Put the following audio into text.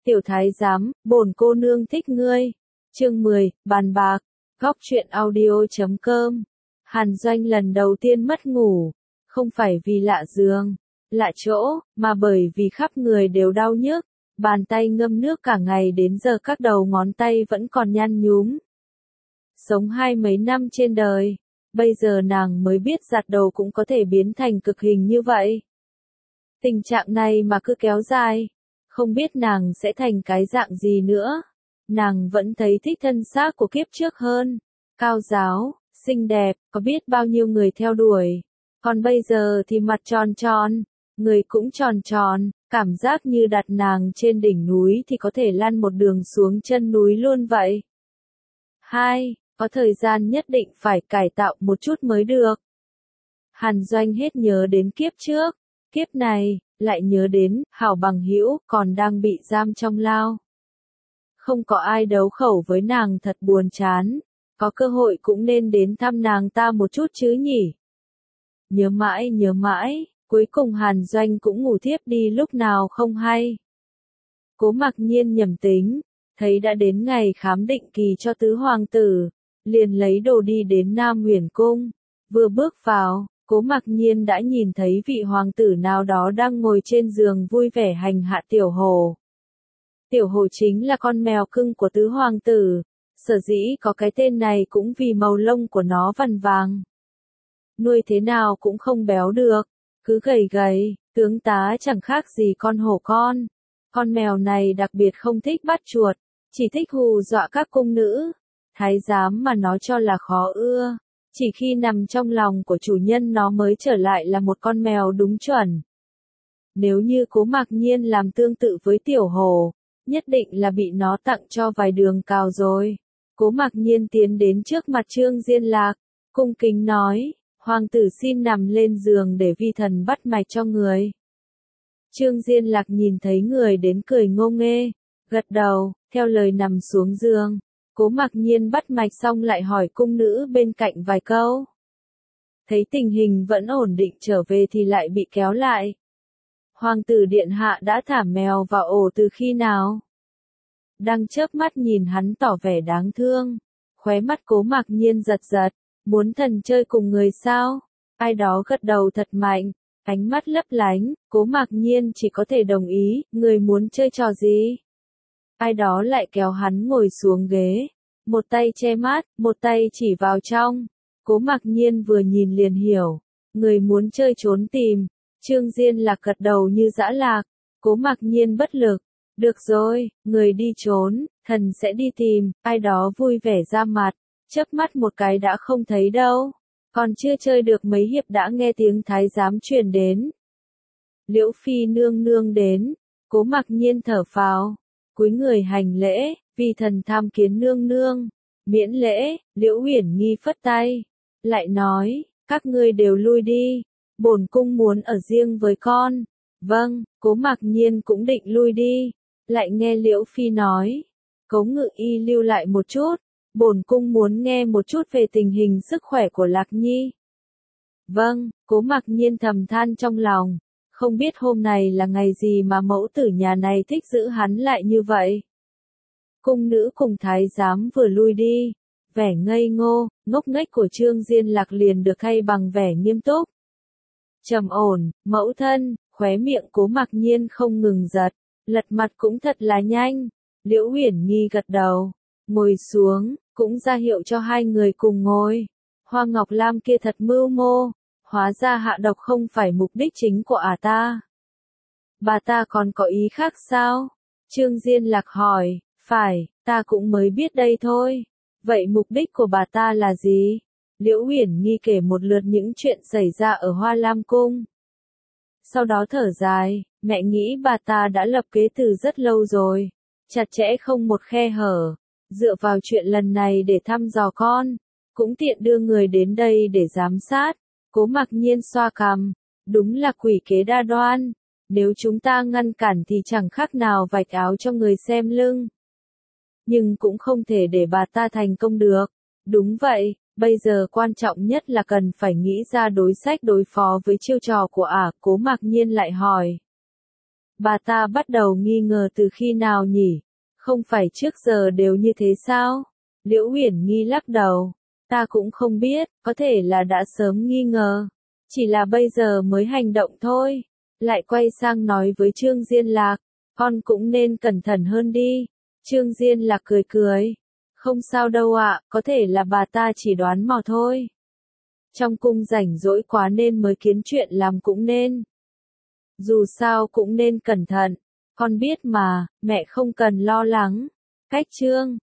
Tiểu thái giám, bổn cô nương thích ngươi. Chương 10, bàn bạc. Góc truyện audio.com. Hàn Doanh lần đầu tiên mất ngủ, không phải vì lạ giường, lạ chỗ, mà bởi vì khắp người đều đau nhức, bàn tay ngâm nước cả ngày đến giờ các đầu ngón tay vẫn còn nhăn nhúm. Sống 20 năm trên đời, bây giờ nàng mới biết giặt đầu cũng có thể biến thành cực hình như vậy. Tình trạng này mà cứ kéo dài, không biết nàng sẽ thành cái dạng gì nữa. Nàng vẫn thấy thích thân xác của kiếp trước hơn, cao ráo, xinh đẹp, có biết bao nhiêu người theo đuổi. Còn bây giờ thì mặt tròn tròn, người cũng tròn tròn, cảm giác như đặt nàng trên đỉnh núi thì có thể lăn một đường xuống chân núi luôn vậy. 2. Có thời gian nhất định phải cải tạo một chút mới được. Hàn Doanh hết nhớ đến kiếp trước, kiếp này, lại nhớ đến, hảo bằng hữu còn đang bị giam trong lao. Không có ai đấu khẩu với nàng thật buồn chán, có cơ hội cũng nên đến thăm nàng ta một chút chứ nhỉ. Nhớ mãi, cuối cùng Hàn Doanh cũng ngủ thiếp đi lúc nào không hay. Cố Mặc Nhiên nhầm tính, thấy đã đến ngày khám định kỳ cho tứ hoàng tử, liền lấy đồ đi đến Nam Huyền Cung, vừa bước vào. Cố Mặc Nhiên đã nhìn thấy vị hoàng tử nào đó đang ngồi trên giường vui vẻ hành hạ Tiểu Hồ. Tiểu Hồ chính là con mèo cưng của tứ hoàng tử, sở dĩ có cái tên này cũng vì màu lông của nó vằn vàng. Nuôi thế nào cũng không béo được, cứ gầy gầy, tướng tá chẳng khác gì con hổ con. Con mèo này đặc biệt không thích bắt chuột, chỉ thích hù dọa các cung nữ, thái giám mà nó cho là khó ưa. Chỉ khi nằm trong lòng của chủ nhân nó mới trở lại là một con mèo đúng chuẩn. Nếu như Cố Mặc Nhiên làm tương tự với Tiểu Hồ, nhất định là bị nó tặng cho vài đường cào rồi. Cố Mặc Nhiên tiến đến trước mặt Trương Diên Lạc, cung kính nói, hoàng tử xin nằm lên giường để vi thần bắt mạch cho người. Trương Diên Lạc nhìn thấy người đến cười ngô nghê, gật đầu, theo lời nằm xuống giường. Cố Mặc Nhiên bắt mạch xong lại hỏi cung nữ bên cạnh vài câu. Thấy tình hình vẫn ổn định trở về thì lại bị kéo lại. Hoàng tử điện hạ đã thả mèo vào ổ từ khi nào? Đang chớp mắt nhìn hắn tỏ vẻ đáng thương. Khóe mắt Cố Mặc Nhiên giật giật, muốn thần chơi cùng người sao? Ai đó gật đầu thật mạnh, ánh mắt lấp lánh, Cố Mặc Nhiên chỉ có thể đồng ý, người muốn chơi trò gì? Ai đó lại kéo hắn ngồi xuống ghế, một tay che mắt, một tay chỉ vào trong. Cố Mặc Nhiên vừa nhìn liền hiểu, người muốn chơi trốn tìm. Trương Diên Lạc gật đầu như dã lạc. Cố Mặc Nhiên bất lực, được rồi, người đi trốn, thần sẽ đi tìm. Ai đó vui vẻ ra mặt, chớp mắt một cái đã không thấy đâu. Còn chưa chơi được mấy hiệp đã nghe tiếng thái giám truyền đến. Liễu Phi nương nương đến. Cố Mặc Nhiên thở phào, cúi người hành lễ, vì thần tham kiến nương nương. Miễn lễ. Liễu Uyển Nghi phất tay, lại nói, các ngươi đều lui đi, bổn cung muốn ở riêng với con. Vâng. Cố Mặc Nhiên cũng định lui đi, lại nghe Liễu Phi nói, Cố Ngự Y lưu lại một chút, bổn cung muốn nghe một chút về tình hình sức khỏe của Lạc Nhi. Vâng. Cố Mặc Nhiên thầm than trong lòng, không biết hôm nay là ngày gì mà mẫu tử nhà này thích giữ hắn lại như vậy. Cung nữ cùng thái giám vừa lui đi, vẻ ngây ngô, ngốc nghếch của Trương Diên Lạc liền được thay bằng vẻ nghiêm túc. Trầm ổn, mẫu thân. Khóe miệng Cố Mặc Nhiên không ngừng giật, lật mặt cũng thật là nhanh. Liễu Uyển Nghi gật đầu, ngồi xuống, cũng ra hiệu cho hai người cùng ngồi. Hoa Ngọc Lam kia thật mưu mô, hóa ra hạ độc không phải mục đích chính của ta. Bà ta còn có ý khác sao? Trương Diên Lạc hỏi, phải, ta cũng mới biết đây thôi. Vậy mục đích của bà ta là gì? Liễu Uyển Nghi kể một lượt những chuyện xảy ra ở Hoa Lam Cung. Sau đó thở dài, mẹ nghĩ bà ta đã lập kế từ rất lâu rồi, chặt chẽ không một khe hở, dựa vào chuyện lần này để thăm dò con, cũng tiện đưa người đến đây để giám sát. Cố Mặc Nhiên xoa cằm, đúng là quỷ kế đa đoan, nếu chúng ta ngăn cản thì chẳng khác nào vạch áo cho người xem lưng. Nhưng cũng không thể để bà ta thành công được. Đúng vậy. Bây giờ quan trọng nhất là cần phải nghĩ ra đối sách đối phó với chiêu trò của Cố Mặc Nhiên lại hỏi. Bà ta bắt đầu nghi ngờ từ khi nào nhỉ? Không phải trước giờ đều như thế sao? Liễu Uyển Nghi lắc đầu. Ta cũng không biết, có thể là đã sớm nghi ngờ. Chỉ là bây giờ mới hành động thôi. Lại quay sang nói với Trương Diên Lạc, con cũng nên cẩn thận hơn đi. Trương Diên Lạc cười cười. Không sao đâu ạ, có thể là bà ta chỉ đoán mò thôi. Trong cung rảnh rỗi quá nên mới kiến chuyện làm cũng nên. Dù sao cũng nên cẩn thận. Con biết mà, mẹ không cần lo lắng. Cách Trương